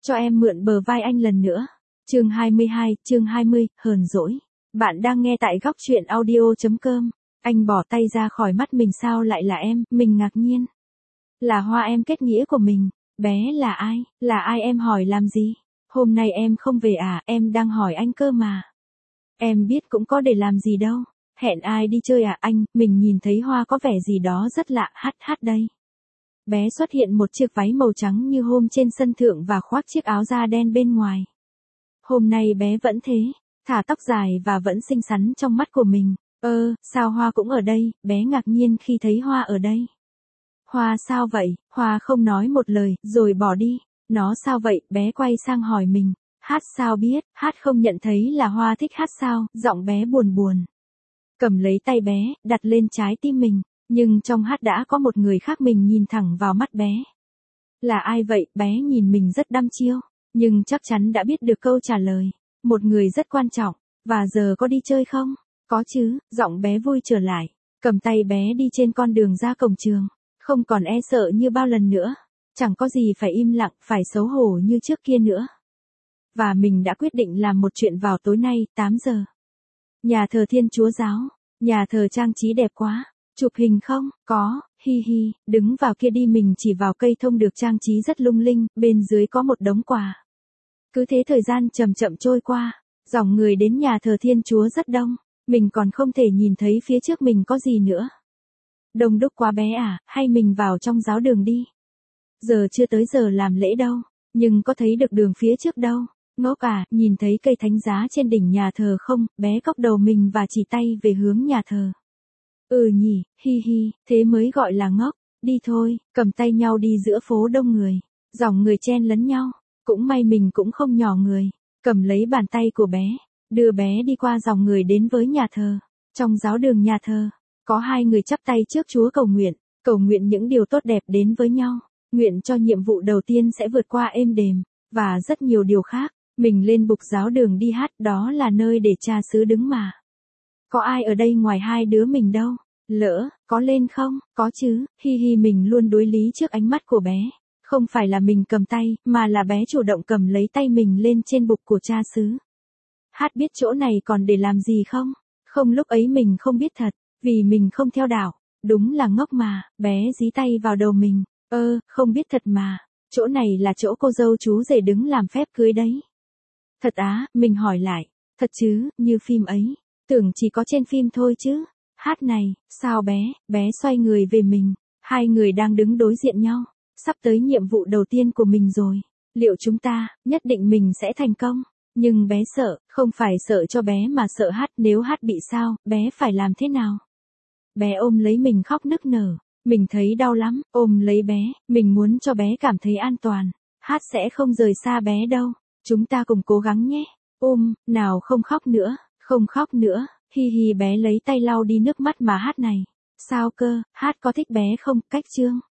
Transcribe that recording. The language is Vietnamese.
Cho em mượn bờ vai anh lần nữa. Chương 22, chương 20, hờn dỗi. Bạn đang nghe tại góc truyện audio.com. Anh bỏ tay ra khỏi mắt mình, sao lại là em, mình ngạc nhiên. Là Hoa, em kết nghĩa của mình. Bé là ai? Là ai em hỏi làm gì? Hôm nay em không về à, em đang hỏi anh cơ mà. Em biết cũng có để làm gì đâu. Hẹn ai đi chơi à anh, mình nhìn thấy Hoa có vẻ gì đó rất lạ, hát đây. Bé xuất hiện một chiếc váy màu trắng như hôm trên sân thượng và khoác chiếc áo da đen bên ngoài. Hôm nay bé vẫn thế, thả tóc dài và vẫn xinh xắn trong mắt của mình. Sao Hoa cũng ở đây? Bé ngạc nhiên khi thấy Hoa ở đây. Hoa sao vậy? Hoa không nói một lời, rồi bỏ đi. Nó sao vậy? Bé quay sang hỏi mình. Hát sao biết? Hát không nhận thấy là Hoa thích hát sao? Giọng bé buồn buồn. Cầm lấy tay bé, đặt lên trái tim mình. Nhưng trong hát đã có một người khác, mình nhìn thẳng vào mắt bé. Là ai vậy? Bé nhìn mình rất đăm chiêu, nhưng chắc chắn đã biết được câu trả lời. Một người rất quan trọng. Và giờ có đi chơi không? Có chứ, giọng bé vui trở lại. Cầm tay bé đi trên con đường ra cổng trường. Không còn e sợ như bao lần nữa. Chẳng có gì phải im lặng, phải xấu hổ như trước kia nữa. Và mình đã quyết định làm một chuyện vào tối nay, 8 giờ. Nhà thờ Thiên Chúa Giáo. Nhà thờ trang trí đẹp quá. Chụp hình không? Có, hi hi, đứng vào kia đi, mình chỉ vào cây thông được trang trí rất lung linh, bên dưới có một đống quà. Cứ thế thời gian chậm chậm trôi qua, dòng người đến nhà thờ Thiên Chúa rất đông, mình còn không thể nhìn thấy phía trước mình có gì nữa. Đông đúc quá bé à, hay mình vào trong giáo đường đi? Giờ chưa tới giờ làm lễ đâu, nhưng có thấy được đường phía trước đâu. Ngốc à, nhìn thấy cây thánh giá trên đỉnh nhà thờ không? Bé cốc đầu mình và chỉ tay về hướng nhà thờ. Nhỉ, hi hi, thế mới gọi là ngốc. Đi thôi, cầm tay nhau đi giữa phố đông người. Dòng người chen lấn nhau. Cũng may mình cũng không nhỏ người. Cầm lấy bàn tay của bé, đưa bé đi qua dòng người đến với nhà thờ. Trong giáo đường nhà thờ, có hai người chắp tay trước Chúa cầu nguyện những điều tốt đẹp đến với nhau. Nguyện cho nhiệm vụ đầu tiên sẽ vượt qua êm đềm, và rất nhiều điều khác. Mình lên bục giáo đường đi hát, đó là nơi để cha xứ đứng mà. Có ai ở đây ngoài hai đứa mình đâu? Lỡ, có lên không? Có chứ, hi hi, mình luôn đối lý trước ánh mắt của bé. Không phải là mình cầm tay, mà là bé chủ động cầm lấy tay mình lên trên bục của cha xứ. Hát biết chỗ này còn để làm gì không? Không, lúc ấy mình không biết thật, vì mình không theo đạo. Đúng là ngốc mà, bé dí tay vào đầu mình. Không biết thật mà, chỗ này là chỗ cô dâu chú rể đứng làm phép cưới đấy. Thật á, mình hỏi lại. Thật chứ, như phim ấy. Tưởng chỉ có trên phim thôi chứ. Hát này, sao bé xoay người về mình. Hai người đang đứng đối diện nhau. Sắp tới nhiệm vụ đầu tiên của mình rồi. Liệu chúng ta, nhất định mình sẽ thành công? Nhưng bé sợ, không phải sợ cho bé mà sợ hát. Nếu hát bị sao, bé phải làm thế nào? Bé ôm lấy mình khóc nức nở. Mình thấy đau lắm, ôm lấy bé, mình muốn cho bé cảm thấy an toàn. Hát sẽ không rời xa bé đâu. Chúng ta cùng cố gắng nhé. Nào không khóc nữa, không khóc nữa. Hi hi, bé lấy tay lau đi nước mắt mà hát này. Sao cơ, hát có thích bé không? Cách chương.